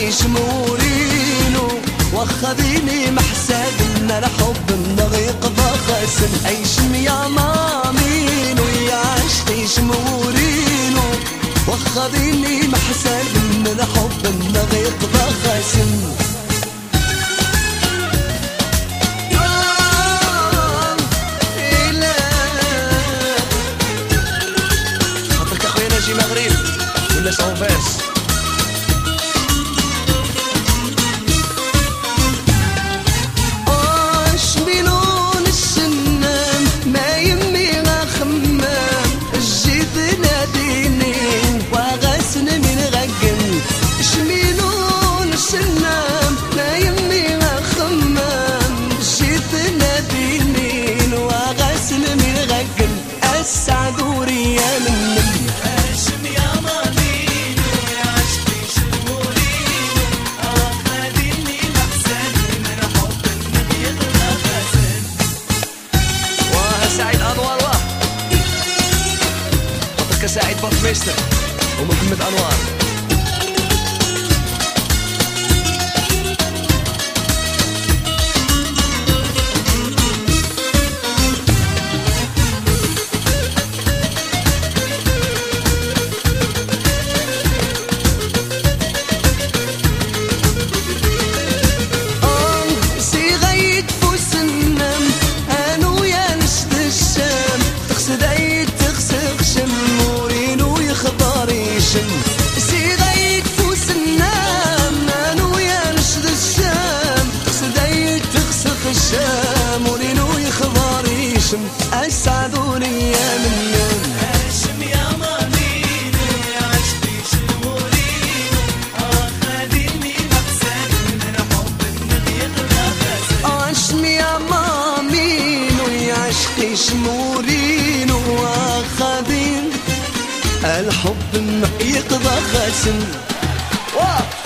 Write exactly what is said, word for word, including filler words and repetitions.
شمورينو واخذيني محساب ان الحب يقضى خاسن عيشم يا مامينو يا عشقي شمورينو واخذيني محساب ان الحب يقضى خاسن خاطرك اخويا ناجي مغرب ولا سونفاس سعيد بطميستر ومحمد أنوار سيغيت فوس النام انو يا نشد الشام سديت تغسق الشام ورينو يخضر يشم اسعدوني يا منن هاشم يا مامينو يا عشقي شمورينو اخذيني مقصد من حب يقضى خاسن هاشم يا مامينو يا عشقي شمورينو اخذيني الحب يقضى خاسن.